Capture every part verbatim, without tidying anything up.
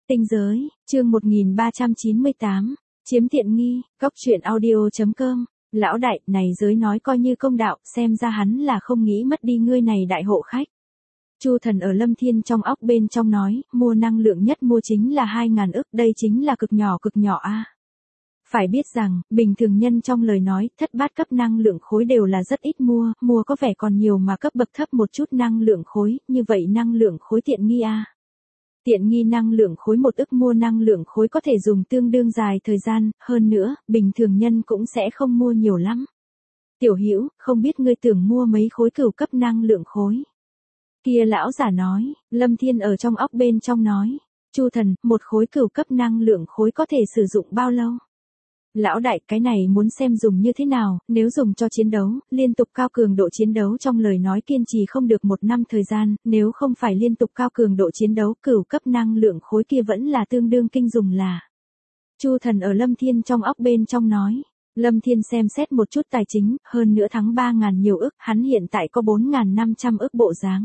Tinh giới, chương một nghìn ba trăm chín mươi tám, chiếm tiện nghi, góc truyện audio chấm com. Lão đại, này giới nói coi như công đạo, xem ra hắn là không nghĩ mất đi ngươi này đại hộ khách. Chu Thần ở Lâm Thiên trong óc bên trong nói, mua năng lượng nhất mua chính là hai ngàn ức, đây chính là cực nhỏ cực nhỏ a. Phải biết rằng, bình thường nhân trong lời nói, thất bát cấp năng lượng khối đều là rất ít mua, mua có vẻ còn nhiều mà cấp bậc thấp một chút năng lượng khối, như vậy năng lượng khối tiện nghi a. Tiện nghi năng lượng khối một ức mua năng lượng khối có thể dùng tương đương dài thời gian, hơn nữa, bình thường nhân cũng sẽ không mua nhiều lắm. Tiểu Hữu, không biết ngươi tưởng mua mấy khối cửu cấp năng lượng khối. Kia lão giả nói, Lâm Thiên ở trong óc bên trong nói, Chu Thần, một khối cửu cấp năng lượng khối có thể sử dụng bao lâu? Lão đại, cái này muốn xem dùng như thế nào, nếu dùng cho chiến đấu, liên tục cao cường độ chiến đấu trong lời nói kiên trì không được một năm thời gian, nếu không phải liên tục cao cường độ chiến đấu, cửu cấp năng lượng khối kia vẫn là tương đương kinh dùng là. Chu Thần ở Lâm Thiên trong óc bên trong nói, Lâm Thiên xem xét một chút tài chính, hơn nữa thắng ba ngàn nhiều ức, hắn hiện tại có bốn ngàn năm trăm ức bộ dáng.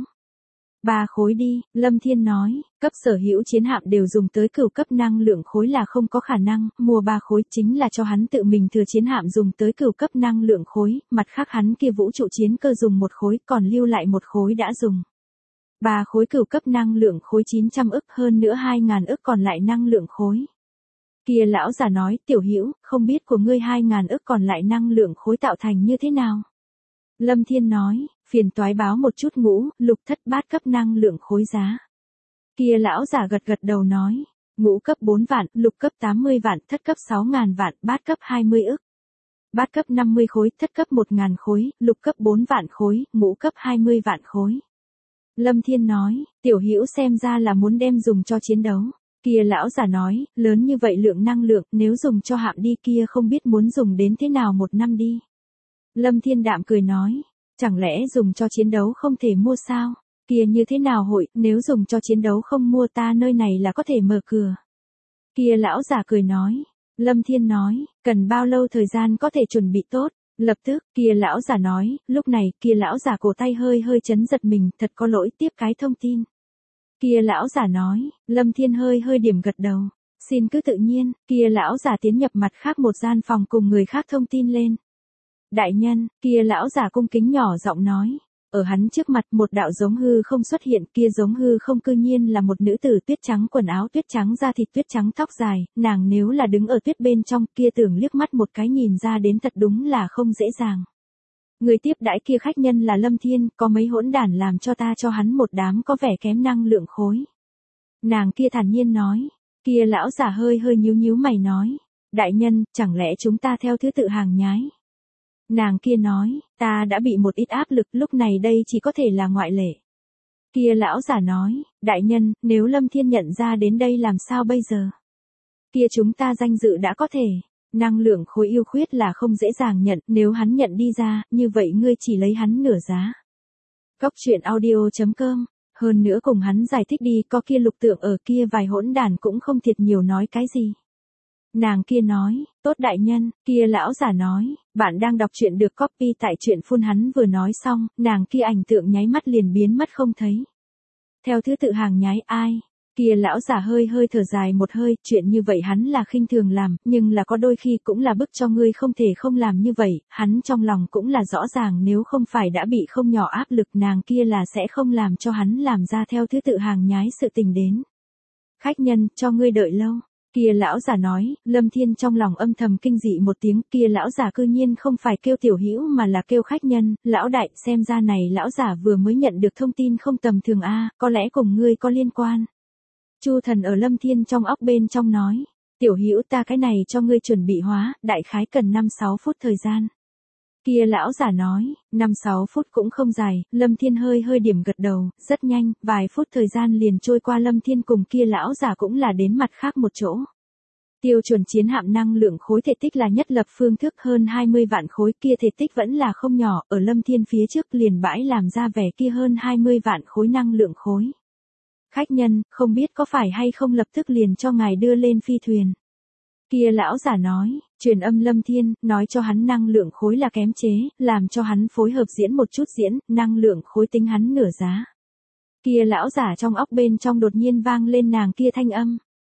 Ba khối đi, Lâm Thiên nói, cấp sở hữu chiến hạm đều dùng tới cửu cấp năng lượng khối là không có khả năng, mua ba khối chính là cho hắn tự mình thừa chiến hạm dùng tới cửu cấp năng lượng khối, mặt khác hắn kia vũ trụ chiến cơ dùng một khối, còn lưu lại một khối đã dùng. Ba khối cửu cấp năng lượng khối chín trăm ức, hơn nữa hai ngàn ức còn lại năng lượng khối. Kia lão giả nói, Tiểu Hữu, không biết của ngươi hai ngàn ức còn lại năng lượng khối tạo thành như thế nào? Lâm Thiên nói, phiền toái báo một chút ngũ, lục thất bát cấp năng lượng khối giá. Kia lão giả gật gật đầu nói, ngũ cấp bốn vạn, lục cấp tám mươi vạn, thất cấp sáu ngàn vạn, bát cấp hai mươi ức. Bát cấp năm mươi khối, thất cấp một ngàn khối, lục cấp bốn vạn khối, ngũ cấp hai mươi vạn khối. Lâm Thiên nói, Tiểu Hữu xem ra là muốn đem dùng cho chiến đấu. Kia lão giả nói, lớn như vậy lượng năng lượng, nếu dùng cho hạm đi kia không biết muốn dùng đến thế nào một năm đi. Lâm Thiên đạm cười nói, chẳng lẽ dùng cho chiến đấu không thể mua sao? Kia như thế nào hội, nếu dùng cho chiến đấu không mua ta nơi này là có thể mở cửa. Kia lão giả cười nói, Lâm Thiên nói, cần bao lâu thời gian có thể chuẩn bị tốt? Lập tức, kia lão giả nói, lúc này, kia lão giả cổ tay hơi hơi chấn giật mình, thật có lỗi tiếp cái thông tin. Kia lão giả nói, Lâm Thiên hơi hơi điểm gật đầu, xin cứ tự nhiên, kia lão giả tiến nhập mặt khác một gian phòng cùng người khác thông tin lên. Đại nhân, kia lão giả cung kính nhỏ giọng nói, ở hắn trước mặt một đạo giống hư không xuất hiện, kia giống hư không cư nhiên là một nữ tử tuyết trắng quần áo tuyết trắng da thịt tuyết trắng tóc dài, nàng nếu là đứng ở tuyết bên trong kia tưởng liếc mắt một cái nhìn ra đến thật đúng là không dễ dàng. Người tiếp đãi kia khách nhân là Lâm Thiên, có mấy hỗn đản làm cho ta cho hắn một đám có vẻ kém năng lượng khối. Nàng kia thản nhiên nói, kia lão giả hơi hơi nhíu nhíu mày nói, đại nhân, chẳng lẽ chúng ta theo thứ tự hàng nhái? Nàng kia nói, ta đã bị một ít áp lực, lúc này đây chỉ có thể là ngoại lệ. Kia lão giả nói, đại nhân, nếu Lâm Thiên nhận ra đến đây làm sao bây giờ? Kia chúng ta danh dự đã có thể, năng lượng khối yêu khuyết là không dễ dàng nhận, nếu hắn nhận đi ra, như vậy ngươi chỉ lấy hắn nửa giá. Góc truyện audio chấm com, hơn nữa cùng hắn giải thích đi, có kia lục tượng ở kia vài hỗn đàn cũng không thiệt nhiều nói cái gì. Nàng kia nói, tốt đại nhân, kia lão giả nói, bạn đang đọc truyện được copy tại truyện phun hắn vừa nói xong, nàng kia ảnh tượng nháy mắt liền biến mất không thấy. Theo thứ tự hàng nhái ai? Kia lão giả hơi hơi thở dài một hơi, chuyện như vậy hắn là khinh thường làm, nhưng là có đôi khi cũng là bức cho ngươi không thể không làm như vậy, hắn trong lòng cũng là rõ ràng nếu không phải đã bị không nhỏ áp lực nàng kia là sẽ không làm cho hắn làm ra theo thứ tự hàng nhái sự tình đến. Khách nhân, cho ngươi đợi lâu. Kia lão giả nói, Lâm Thiên trong lòng âm thầm kinh dị một tiếng, kia lão giả cư nhiên không phải kêu Tiểu Hữu mà là kêu khách nhân, lão đại, xem ra này lão giả vừa mới nhận được thông tin không tầm thường a, có lẽ cùng ngươi có liên quan. Chu Thần ở Lâm Thiên trong óc bên trong nói, Tiểu Hữu ta cái này cho ngươi chuẩn bị hóa, đại khái cần năm sáu phút thời gian. Kia lão giả nói, năm sáu phút cũng không dài, Lâm Thiên hơi hơi điểm gật đầu, rất nhanh, vài phút thời gian liền trôi qua Lâm Thiên cùng kia lão giả cũng là đến mặt khác một chỗ. Tiêu chuẩn chiến hạm năng lượng khối thể tích là nhất lập phương thức hơn hai mươi vạn khối, kia thể tích vẫn là không nhỏ, ở Lâm Thiên phía trước liền bãi làm ra vẻ kia hơn hai mươi vạn khối năng lượng khối. Khách nhân, không biết có phải hay không lập tức liền cho ngài đưa lên phi thuyền. Kia lão giả nói, truyền âm Lâm Thiên, nói cho hắn năng lượng khối là kém chế, làm cho hắn phối hợp diễn một chút diễn, năng lượng khối tính hắn nửa giá. Kia lão giả trong óc bên trong đột nhiên vang lên nàng kia thanh âm.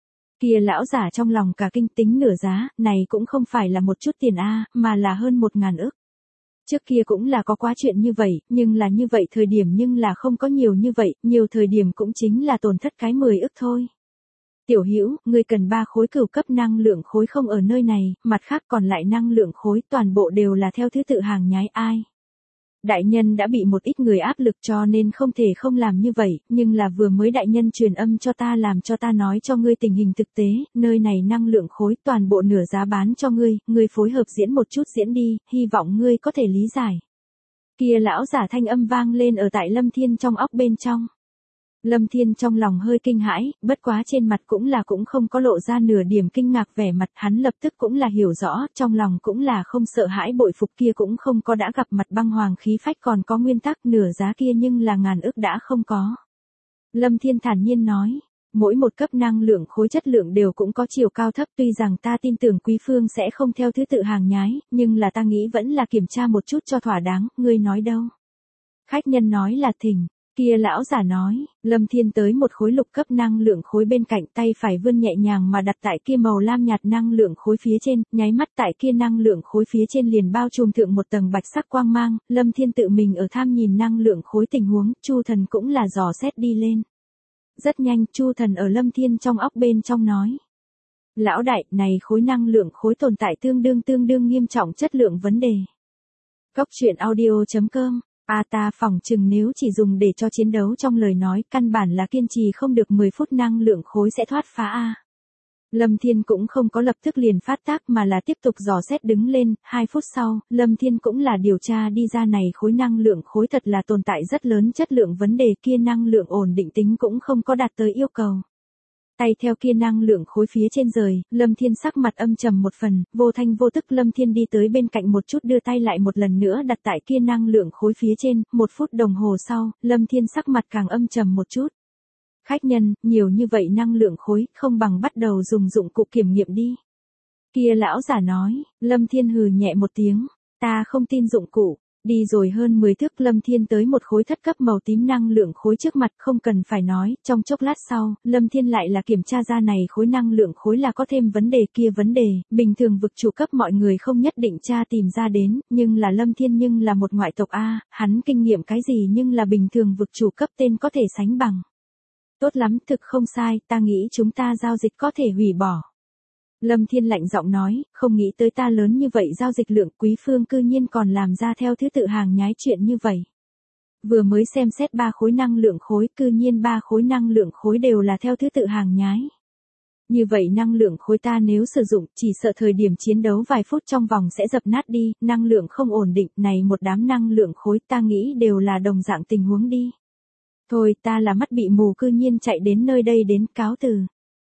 Kia lão giả trong lòng cả kinh, tính nửa giá, này cũng không phải là một chút tiền a, mà là hơn một ngàn ức. Trước kia cũng là có quá chuyện như vậy, nhưng là như vậy thời điểm nhưng là không có nhiều như vậy, nhiều thời điểm cũng chính là tổn thất cái mười ức thôi. Tiểu Hữu, ngươi cần ba khối cửu cấp năng lượng khối không ở nơi này, mặt khác còn lại năng lượng khối toàn bộ đều là theo thứ tự hàng nhái ai. Đại nhân đã bị một ít người áp lực cho nên không thể không làm như vậy, nhưng là vừa mới đại nhân truyền âm cho ta làm cho ta nói cho ngươi tình hình thực tế, nơi này năng lượng khối toàn bộ nửa giá bán cho ngươi, ngươi phối hợp diễn một chút diễn đi, hy vọng ngươi có thể lý giải. Kia lão giả thanh âm vang lên ở tại Lâm Thiên trong óc bên trong. Lâm Thiên trong lòng hơi kinh hãi, bất quá trên mặt cũng là cũng không có lộ ra nửa điểm kinh ngạc vẻ mặt, hắn lập tức cũng là hiểu rõ, trong lòng cũng là không sợ hãi bội phục kia cũng không có đã gặp mặt băng hoàng khí phách còn có nguyên tắc nửa giá kia nhưng là ngàn ức đã không có. Lâm Thiên thản nhiên nói, mỗi một cấp năng lượng khối chất lượng đều cũng có chiều cao thấp tuy rằng ta tin tưởng Quý Phương sẽ không theo thứ tự hàng nhái, nhưng là ta nghĩ vẫn là kiểm tra một chút cho thỏa đáng, ngươi nói đâu. Khách nhân nói là thỉnh. Kia lão giả nói, Lâm Thiên tới một khối lục cấp năng lượng khối bên cạnh tay phải vươn nhẹ nhàng mà đặt tại kia màu lam nhạt năng lượng khối phía trên, nháy mắt tại kia năng lượng khối phía trên liền bao trùm thượng một tầng bạch sắc quang mang, Lâm Thiên tự mình ở tham nhìn năng lượng khối tình huống, Chu Thần cũng là dò xét đi lên. Rất nhanh, Chu Thần ở Lâm Thiên trong óc bên trong nói. Lão đại, này khối năng lượng khối tồn tại tương đương tương đương nghiêm trọng chất lượng vấn đề. Góc truyện audio chấm com A ta phỏng chừng nếu chỉ dùng để cho chiến đấu trong lời nói, căn bản là kiên trì không được mười phút năng lượng khối sẽ thoát phá A. Lâm Thiên cũng không có lập tức liền phát tác mà là tiếp tục dò xét đứng lên, hai phút sau, Lâm Thiên cũng là điều tra đi ra này khối năng lượng khối thật là tồn tại rất lớn chất lượng vấn đề kia năng lượng ổn định tính cũng không có đạt tới yêu cầu. Tay theo kia năng lượng khối phía trên rời, Lâm Thiên sắc mặt âm trầm một phần, vô thanh vô tức Lâm Thiên đi tới bên cạnh một chút đưa tay lại một lần nữa đặt tại kia năng lượng khối phía trên, một phút đồng hồ sau, Lâm Thiên sắc mặt càng âm trầm một chút. Khách nhân, nhiều như vậy năng lượng khối, không bằng bắt đầu dùng dụng cụ kiểm nghiệm đi. Kia lão giả nói, Lâm Thiên hừ nhẹ một tiếng, ta không tin dụng cụ. Đi rồi hơn mười thước Lâm Thiên tới một khối thất cấp màu tím năng lượng khối trước mặt không cần phải nói, trong chốc lát sau, Lâm Thiên lại là kiểm tra ra này khối năng lượng khối là có thêm vấn đề kia vấn đề, bình thường vực chủ cấp mọi người không nhất định tra tìm ra đến, nhưng là Lâm Thiên nhưng là một ngoại tộc A, hắn kinh nghiệm cái gì nhưng là bình thường vực chủ cấp tên có thể sánh bằng. Tốt lắm, thực không sai, ta nghĩ chúng ta giao dịch có thể hủy bỏ. Lâm Thiên lạnh giọng nói, không nghĩ tới ta lớn như vậy giao dịch lượng Quý Phương cư nhiên còn làm ra theo thứ tự hàng nhái chuyện như vậy. Vừa mới xem xét ba khối năng lượng khối cư nhiên ba khối năng lượng khối đều là theo thứ tự hàng nhái. Như vậy năng lượng khối ta nếu sử dụng chỉ sợ thời điểm chiến đấu vài phút trong vòng sẽ dập nát đi, năng lượng không ổn định này một đám năng lượng khối ta nghĩ đều là đồng dạng tình huống đi. Thôi ta là mắt bị mù cư nhiên chạy đến nơi đây đến cáo từ.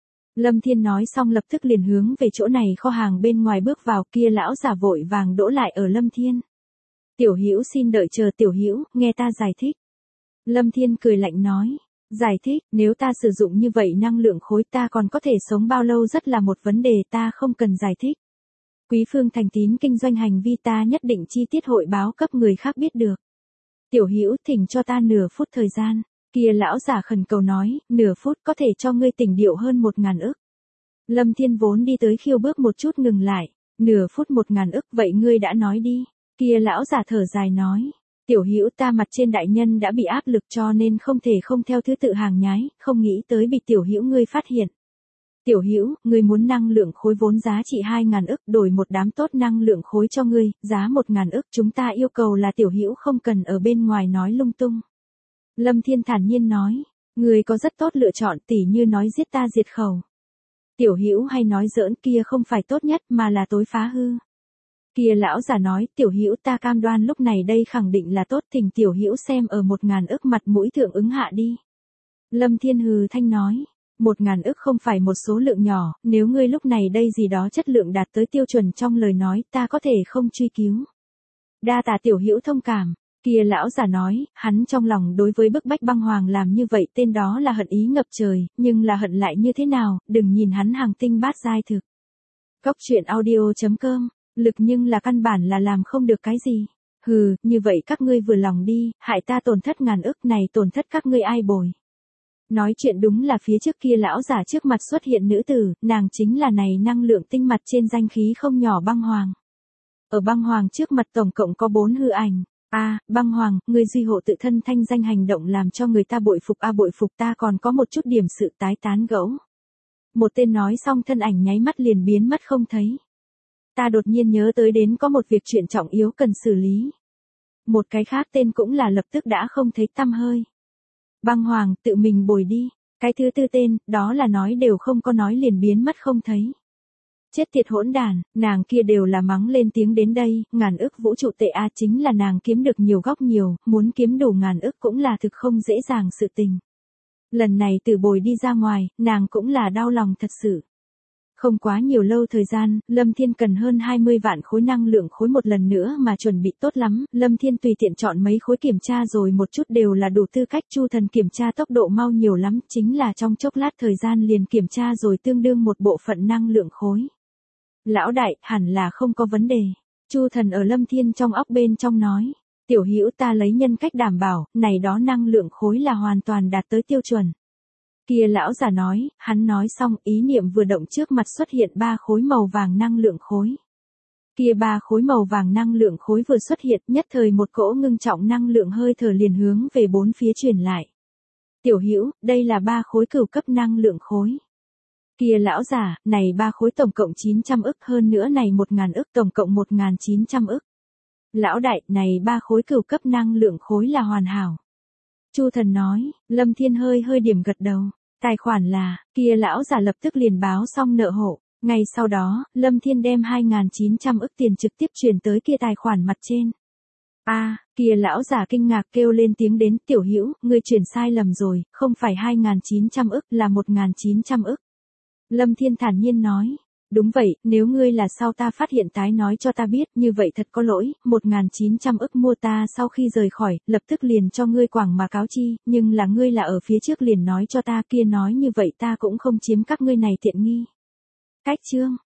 Lâm Thiên nói xong lập tức liền hướng về chỗ này kho hàng bên ngoài bước vào kia lão giả vội vàng đỗ lại ở Lâm Thiên. Tiểu Hữu xin đợi chờ Tiểu Hữu, nghe ta giải thích. Lâm Thiên cười lạnh nói, giải thích, nếu ta sử dụng như vậy năng lượng khối ta còn có thể sống bao lâu rất là một vấn đề ta không cần giải thích. Quý Phương thành tín kinh doanh hành vi ta nhất định chi tiết hội báo cấp người khác biết được. Tiểu Hữu thỉnh cho ta nửa phút thời gian. Kia lão giả khẩn cầu nói, nửa phút có thể cho ngươi tỉnh điệu hơn một ngàn ức. Lâm Thiên vốn đi tới khiêu bước một chút ngừng lại, nửa phút một ngàn ức vậy ngươi đã nói đi. Kia lão giả thở dài nói, Tiểu Hữu ta mặt trên đại nhân đã bị áp lực cho nên không thể không theo thứ tự hàng nhái, không nghĩ tới bị Tiểu Hữu ngươi phát hiện. Tiểu Hữu, ngươi muốn năng lượng khối vốn giá trị hai ngàn ức đổi một đám tốt năng lượng khối cho ngươi, giá một ngàn ức chúng ta yêu cầu là Tiểu Hữu không cần ở bên ngoài nói lung tung. Lâm Thiên thản nhiên nói, người có rất tốt lựa chọn tỉ như nói giết ta diệt khẩu. Tiểu Hữu hay nói giỡn kia không phải tốt nhất mà là tối phá hư. Kia lão giả nói, Tiểu Hữu ta cam đoan lúc này đây khẳng định là tốt thỉnh Tiểu Hữu xem ở một ngàn ức mặt mũi thượng ứng hạ đi. Lâm Thiên hừ thanh nói, một ngàn ức không phải một số lượng nhỏ, nếu ngươi lúc này đây gì đó chất lượng đạt tới tiêu chuẩn trong lời nói ta có thể không truy cứu. Đa tạ Tiểu Hữu thông cảm. Kia lão giả nói, hắn trong lòng đối với bức bách băng hoàng làm như vậy tên đó là hận ý ngập trời, nhưng là hận lại như thế nào, đừng nhìn hắn hàng tinh bát giai thực. Góc truyện audio chấm com, lực nhưng là căn bản là làm không được cái gì. Hừ, như vậy các ngươi vừa lòng đi, hại ta tổn thất ngàn ức này tổn thất các ngươi ai bồi. Nói chuyện đúng là phía trước kia lão giả trước mặt xuất hiện nữ tử, nàng chính là này năng lượng tinh mặt trên danh khí không nhỏ băng hoàng. Ở băng hoàng trước mặt tổng cộng có bốn hư ảnh. A, à, băng hoàng, người duy hộ tự thân thanh danh hành động làm cho người ta bội phục a à, bội phục ta còn có một chút điểm sự tái tán gẫu. Một tên nói xong thân ảnh nháy mắt liền biến mất không thấy. Ta đột nhiên nhớ tới đến có một việc chuyện trọng yếu cần xử lý. Một cái khác tên cũng là lập tức đã không thấy tăm hơi. Băng hoàng, tự mình bồi đi. Cái thứ tư tên, đó là nói đều không có nói liền biến mất không thấy. Chết tiệt hỗn đàn, nàng kia đều là mắng lên tiếng đến đây, ngàn ức vũ trụ tệ a chính là nàng kiếm được nhiều góc nhiều, muốn kiếm đủ ngàn ức cũng là thực không dễ dàng sự tình. Lần này từ bồi đi ra ngoài, nàng cũng là đau lòng thật sự. Không quá nhiều lâu thời gian, Lâm Thiên cần hơn hai mươi vạn khối năng lượng khối một lần nữa mà chuẩn bị tốt lắm, Lâm Thiên tùy tiện chọn mấy khối kiểm tra rồi một chút đều là đủ tư cách. Chu Thần kiểm tra tốc độ mau nhiều lắm, chính là trong chốc lát thời gian liền kiểm tra rồi tương đương một bộ phận năng lượng khối. Lão đại, hẳn là không có vấn đề. Chu Thần ở Lâm Thiên trong óc bên trong nói, tiểu hữu ta lấy nhân cách đảm bảo, này đó năng lượng khối là hoàn toàn đạt tới tiêu chuẩn. Kia lão giả nói, hắn nói xong ý niệm vừa động trước mặt xuất hiện ba khối màu vàng năng lượng khối. Kia ba khối màu vàng năng lượng khối vừa xuất hiện nhất thời một cỗ ngưng trọng năng lượng hơi thở liền hướng về bốn phía truyền lại. Tiểu hữu, đây là ba khối cửu cấp năng lượng khối. Kia lão giả, này ba khối tổng cộng chín trăm ức hơn nữa này một ngàn ức tổng cộng một nghìn chín trăm ức. Lão đại, này ba khối cửu cấp năng lượng khối là hoàn hảo. Chu Thần nói, Lâm Thiên hơi hơi điểm gật đầu. Tài khoản là, kia lão giả lập tức liền báo xong nợ hộ. Ngay sau đó, Lâm Thiên đem hai nghìn chín trăm ức tiền trực tiếp chuyển tới kia tài khoản mặt trên. A, à, kia lão giả kinh ngạc kêu lên tiếng đến, tiểu hữu, người chuyển sai lầm rồi, không phải hai nghìn chín trăm ức là một nghìn chín trăm ức. Lâm Thiên thản nhiên nói, đúng vậy, nếu ngươi là sau ta phát hiện tái nói cho ta biết, như vậy thật có lỗi, một nghìn chín trăm ức mua ta sau khi rời khỏi, lập tức liền cho ngươi quảng mà cáo chi, nhưng là ngươi là ở phía trước liền nói cho ta kia nói như vậy ta cũng không chiếm các ngươi này tiện nghi. Cách chương